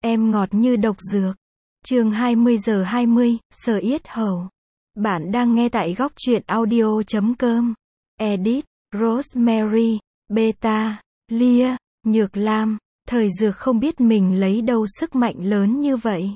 Em ngọt như độc dược. Chương 20:20, Sở Yết Hầu. Bạn đang nghe tại góc truyện audio.com. Edit, Rosemary, Beta, Lia, Nhược Lam. Thời Dược không biết mình lấy đâu sức mạnh lớn như vậy.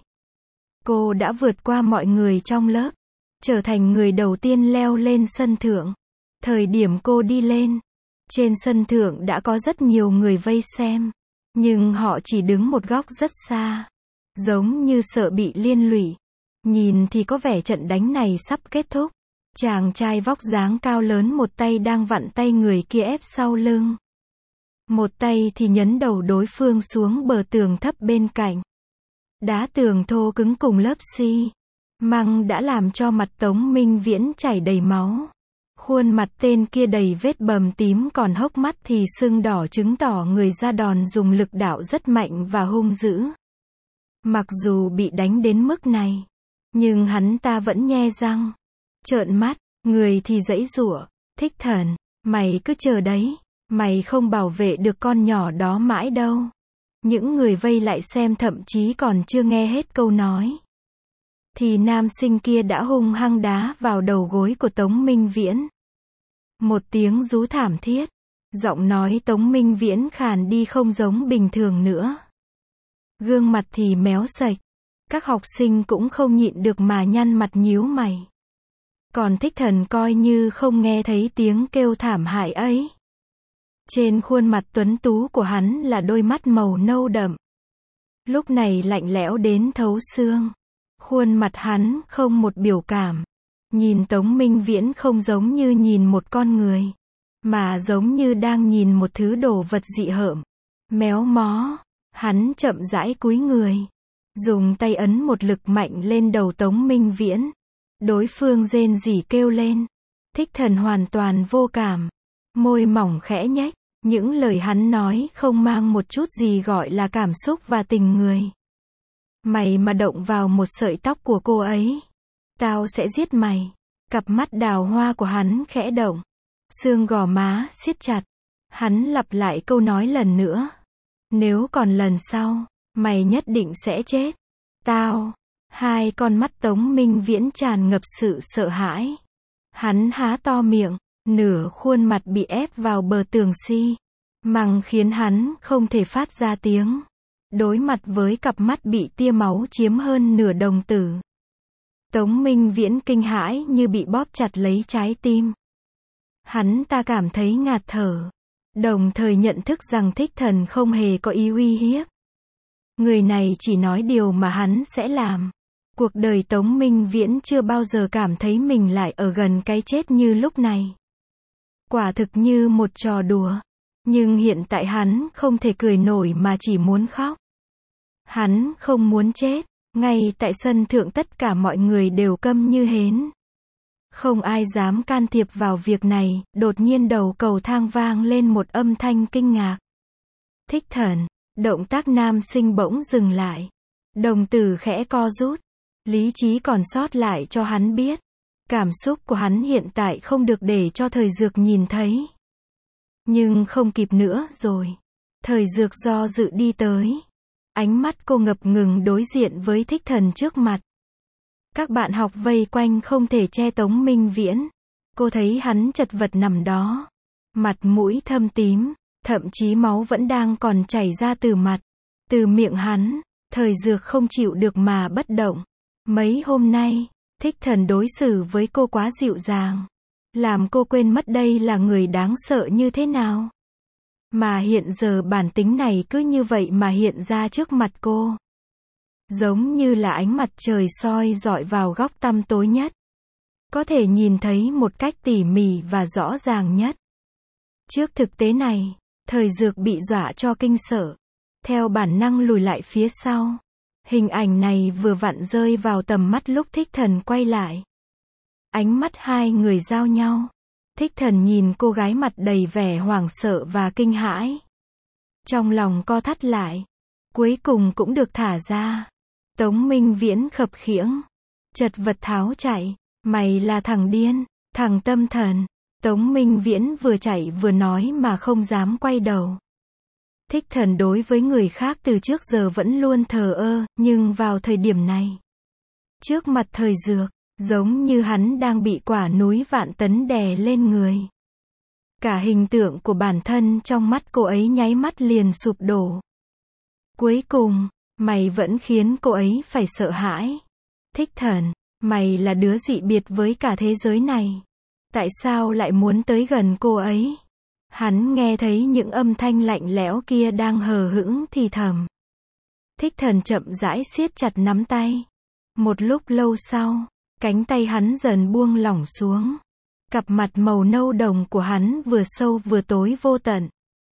Cô đã vượt qua mọi người trong lớp, trở thành người đầu tiên leo lên sân thượng. Thời điểm cô đi lên, trên sân thượng đã có rất nhiều người vây xem, nhưng họ chỉ đứng một góc rất xa, giống như sợ bị liên lụy. Nhìn thì có vẻ trận đánh này sắp kết thúc. Chàng trai vóc dáng cao lớn một tay đang vặn tay người kia ép sau lưng, một tay thì nhấn đầu đối phương xuống bờ tường thấp bên cạnh. Đá tường thô cứng cùng lớp xi măng đã làm cho mặt Tống Minh Viễn chảy đầy máu. Khuôn mặt tên kia đầy vết bầm tím, còn hốc mắt thì sưng đỏ, chứng tỏ người ra đòn dùng lực đạo rất mạnh và hung dữ. Mặc dù bị đánh đến mức này, nhưng hắn ta vẫn nhe răng, trợn mắt, người thì giãy giụa. Thích Thần, mày cứ chờ đấy, mày không bảo vệ được con nhỏ đó mãi đâu. Những người vây lại xem thậm chí còn chưa nghe hết câu nói, thì nam sinh kia đã hung hăng đá vào đầu gối của Tống Minh Viễn. Một tiếng rú thảm thiết, giọng nói Tống Minh Viễn khàn đi không giống bình thường nữa. Gương mặt thì méo sạch, các học sinh cũng không nhịn được mà nhăn mặt nhíu mày. Còn Thích Thần coi như không nghe thấy tiếng kêu thảm hại ấy. Trên khuôn mặt tuấn tú của hắn là đôi mắt màu nâu đậm, lúc này lạnh lẽo đến thấu xương. Khuôn mặt hắn không một biểu cảm. Nhìn Tống Minh Viễn không giống như nhìn một con người, mà giống như đang nhìn một thứ đồ vật dị hợm, méo mó. Hắn chậm rãi cúi người, dùng tay ấn một lực mạnh lên đầu Tống Minh Viễn. Đối phương rên rỉ kêu lên. Thích Thần hoàn toàn vô cảm, môi mỏng khẽ nhếch. Những lời hắn nói không mang một chút gì gọi là cảm xúc và tình người. Mày mà động vào một sợi tóc của cô ấy, tao sẽ giết mày. Cặp mắt đào hoa của hắn khẽ động, xương gò má siết chặt. Hắn lặp lại câu nói lần nữa. Nếu còn lần sau, mày nhất định sẽ chết. Tao. Hai con mắt Tống Minh Viễn tràn ngập sự sợ hãi. Hắn há to miệng, nửa khuôn mặt bị ép vào bờ tường xi măng khiến hắn không thể phát ra tiếng. Đối mặt với cặp mắt bị tia máu chiếm hơn nửa đồng tử, Tống Minh Viễn kinh hãi như bị bóp chặt lấy trái tim. Hắn ta cảm thấy ngạt thở, đồng thời nhận thức rằng Thích Thần không hề có ý uy hiếp. Người này chỉ nói điều mà hắn sẽ làm. Cuộc đời Tống Minh Viễn chưa bao giờ cảm thấy mình lại ở gần cái chết như lúc này. Quả thực như một trò đùa. Nhưng hiện tại hắn không thể cười nổi mà chỉ muốn khóc. Hắn không muốn chết. Ngay tại sân thượng tất cả mọi người đều câm như hến. Không ai dám can thiệp vào việc này. Đột nhiên đầu cầu thang vang lên một âm thanh kinh ngạc. Thích Thần. Động tác nam sinh bỗng dừng lại. Đồng tử khẽ co rút. Lý trí còn sót lại cho hắn biết. Cảm xúc của hắn hiện tại không được để cho Thời Dược nhìn thấy. Nhưng không kịp nữa rồi. Thời Dược do dự đi tới. Ánh mắt cô ngập ngừng đối diện với Thích Thần trước mặt. Các bạn học vây quanh không thể che Tống Minh Viễn. Cô thấy hắn chật vật nằm đó. Mặt mũi thâm tím, thậm chí máu vẫn đang còn chảy ra từ mặt, từ miệng hắn. Thời Dược không chịu được mà bất động. Mấy hôm nay, Thích Thần đối xử với cô quá dịu dàng, làm cô quên mất đây là người đáng sợ như thế nào. Mà hiện giờ bản tính này cứ như vậy mà hiện ra trước mặt cô. Giống như là ánh mặt trời soi rọi vào góc tăm tối nhất. Có thể nhìn thấy một cách tỉ mỉ và rõ ràng nhất. Trước thực tế này, Thời Dược bị dọa cho kinh sợ. Theo bản năng lùi lại phía sau. Hình ảnh này vừa vặn rơi vào tầm mắt lúc Thích Thần quay lại. Ánh mắt hai người giao nhau. Thích Thần nhìn cô gái mặt đầy vẻ hoảng sợ và kinh hãi. Trong lòng co thắt lại. Cuối cùng cũng được thả ra. Tống Minh Viễn khập khiễng, chật vật tháo chạy. Mày là thằng điên, thằng tâm thần. Tống Minh Viễn vừa chạy vừa nói mà không dám quay đầu. Thích Thần đối với người khác từ trước giờ vẫn luôn thờ ơ, nhưng vào thời điểm này, trước mặt Thời Dược, giống như hắn đang bị quả núi vạn tấn đè lên người. Cả hình tượng của bản thân trong mắt cô ấy nháy mắt liền sụp đổ. Cuối cùng, mày vẫn khiến cô ấy phải sợ hãi. Thích Thần, mày là đứa dị biệt với cả thế giới này. Tại sao lại muốn tới gần cô ấy? Hắn nghe thấy những âm thanh lạnh lẽo kia đang hờ hững thì thầm. Thích Thần chậm rãi siết chặt nắm tay. Một lúc lâu sau, cánh tay hắn dần buông lỏng xuống. Cặp mặt màu nâu đồng của hắn vừa sâu vừa tối vô tận.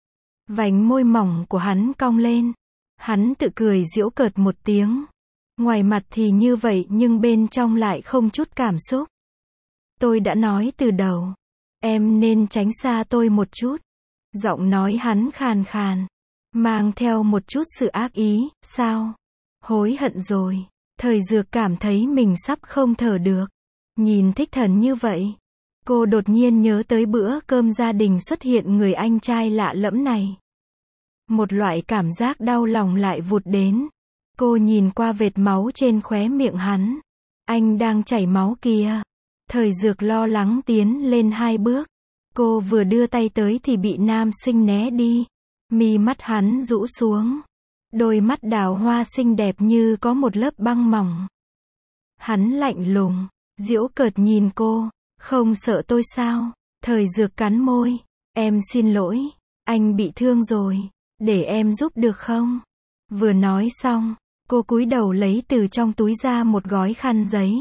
Vành môi mỏng của hắn cong lên. Hắn tự cười giễu cợt một tiếng. Ngoài mặt thì như vậy nhưng bên trong lại không chút cảm xúc. Tôi đã nói từ đầu. Em nên tránh xa tôi một chút. Giọng nói hắn khàn khàn. Mang theo một chút sự ác ý. Sao? Hối hận rồi. Thời Dược cảm thấy mình sắp không thở được. Nhìn Thích Thần như vậy. Cô đột nhiên nhớ tới bữa cơm gia đình xuất hiện người anh trai lạ lẫm này. Một loại cảm giác đau lòng lại vụt đến. Cô nhìn qua vệt máu trên khóe miệng hắn. Anh đang chảy máu kìa. Thời Dược lo lắng tiến lên 2 bước. Cô vừa đưa tay tới thì bị nam sinh né đi. Mi mắt hắn rũ xuống. Đôi mắt đào hoa xinh đẹp như có một lớp băng mỏng. Hắn lạnh lùng, giễu cợt nhìn cô. Không sợ tôi sao? Thời Dược cắn môi. Em xin lỗi. Anh bị thương rồi. Để em giúp được không? Vừa nói xong, cô cúi đầu lấy từ trong túi ra một gói khăn giấy.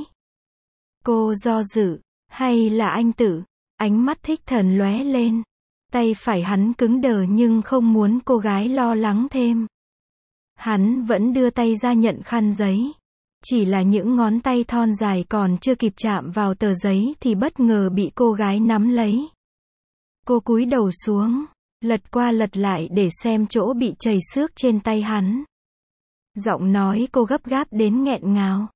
Cô do dự. Hay là anh tự? Ánh mắt Thích Thần lóe lên. Tay phải hắn cứng đờ nhưng không muốn cô gái lo lắng thêm. Hắn vẫn đưa tay ra nhận khăn giấy. Chỉ là những ngón tay thon dài còn chưa kịp chạm vào tờ giấy thì bất ngờ bị cô gái nắm lấy. Cô cúi đầu xuống, lật qua lật lại để xem chỗ bị chảy xước trên tay hắn. Giọng nói cô gấp gáp đến nghẹn ngào.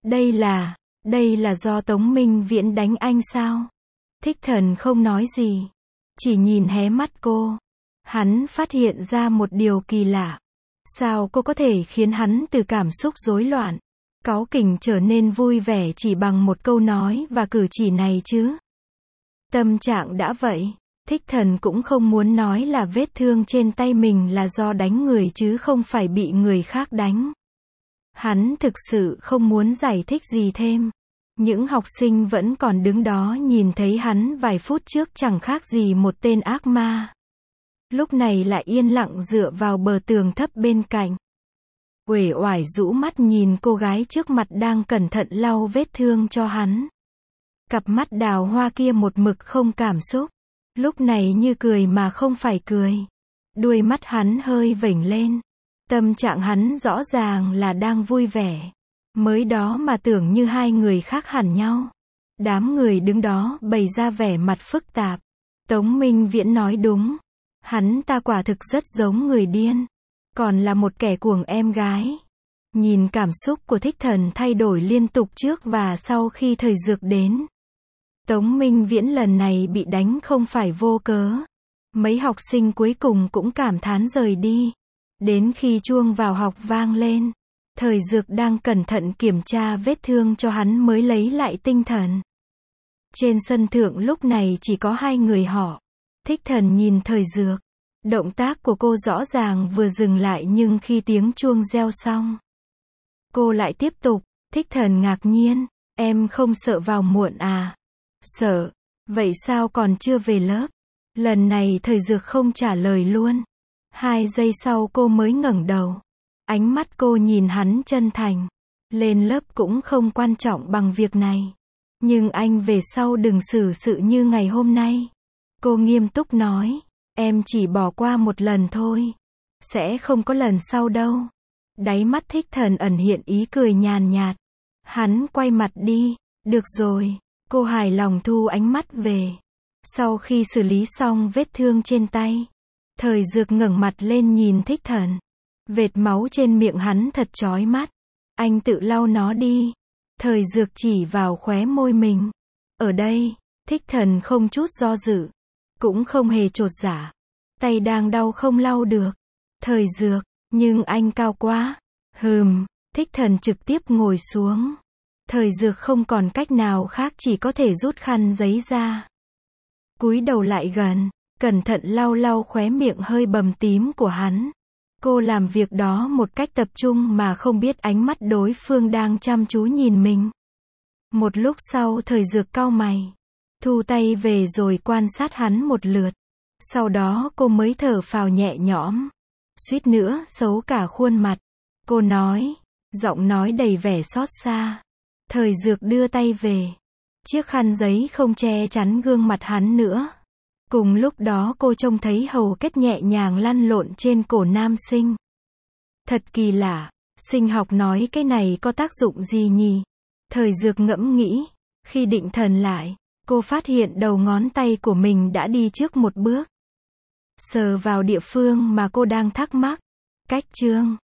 Đây là do Tống Minh Viễn đánh anh sao? Thích Thần không nói gì. Chỉ nhìn hé mắt cô. Hắn phát hiện ra một điều kỳ lạ. Sao cô có thể khiến hắn từ cảm xúc rối loạn, cáu kỉnh trở nên vui vẻ chỉ bằng một câu nói và cử chỉ này chứ? Tâm trạng đã vậy, Thích Thần cũng không muốn nói là vết thương trên tay mình là do đánh người chứ không phải bị người khác đánh. Hắn thực sự không muốn giải thích gì thêm. Những học sinh vẫn còn đứng đó nhìn thấy hắn vài phút trước chẳng khác gì một tên ác ma. Lúc này lại yên lặng dựa vào bờ tường thấp bên cạnh. Uể oải rũ mắt nhìn cô gái trước mặt đang cẩn thận lau vết thương cho hắn. Cặp mắt đào hoa kia một mực không cảm xúc. Lúc này như cười mà không phải cười. Đuôi mắt hắn hơi vểnh lên. Tâm trạng hắn rõ ràng là đang vui vẻ. Mới đó mà tưởng như hai người khác hẳn nhau. Đám người đứng đó bày ra vẻ mặt phức tạp. Tống Minh Viễn nói đúng. Hắn ta quả thực rất giống người điên. Còn là một kẻ cuồng em gái. Nhìn cảm xúc của Thích Thần thay đổi liên tục trước và sau khi Thời Dược đến. Tống Minh Viễn lần này bị đánh không phải vô cớ. Mấy học sinh cuối cùng cũng cảm thán rời đi. Đến khi chuông vào học vang lên, Thời Dược đang cẩn thận kiểm tra vết thương cho hắn mới lấy lại tinh thần. Trên sân thượng lúc này chỉ có 2 người họ. Thích Thần nhìn Thời Dược. Động tác của cô rõ ràng vừa dừng lại nhưng khi tiếng chuông reo xong, cô lại tiếp tục. Thích Thần ngạc nhiên. Em không sợ vào muộn à? Sợ. Vậy sao còn chưa về lớp? Lần này Thời Dược không trả lời luôn. 2 giây sau cô mới ngẩng đầu. Ánh mắt cô nhìn hắn chân thành. Lên lớp cũng không quan trọng bằng việc này. Nhưng anh về sau đừng xử sự như ngày hôm nay. Cô nghiêm túc nói. Em chỉ bỏ qua một lần thôi. Sẽ không có lần sau đâu. Đáy mắt Thích Thần ẩn hiện ý cười nhàn nhạt. Hắn quay mặt đi. Được rồi. Cô hài lòng thu ánh mắt về. Sau khi xử lý xong vết thương trên tay, Thời Dược ngẩng mặt lên nhìn Thích Thần. Vệt máu trên miệng hắn thật chói mắt. Anh tự lau nó đi. Thời Dược chỉ vào khóe môi mình. Ở đây. Thích Thần không chút do dự. Cũng không hề chột dạ. Tay đang đau không lau được. Thời Dược, nhưng anh cao quá. Thích Thần trực tiếp ngồi xuống. Thời Dược không còn cách nào khác chỉ có thể rút khăn giấy ra. Cúi đầu lại gần, cẩn thận lau lau khóe miệng hơi bầm tím của hắn. Cô làm việc đó một cách tập trung mà không biết ánh mắt đối phương đang chăm chú nhìn mình. Một lúc sau Thời Dược cau mày, thu tay về rồi quan sát hắn một lượt. Sau đó cô mới thở phào nhẹ nhõm. Suýt nữa xấu cả khuôn mặt. Cô nói, giọng nói đầy vẻ xót xa. Thời Dược đưa tay về. Chiếc khăn giấy không che chắn gương mặt hắn nữa. Cùng lúc đó cô trông thấy hầu kết nhẹ nhàng lăn lộn trên cổ nam sinh. Thật kỳ lạ, sinh học nói cái này có tác dụng gì nhỉ? Thời Dược ngẫm nghĩ. Khi định thần lại, cô phát hiện đầu ngón tay của mình đã đi trước một bước. Sờ vào địa phương mà cô đang thắc mắc. Cách chương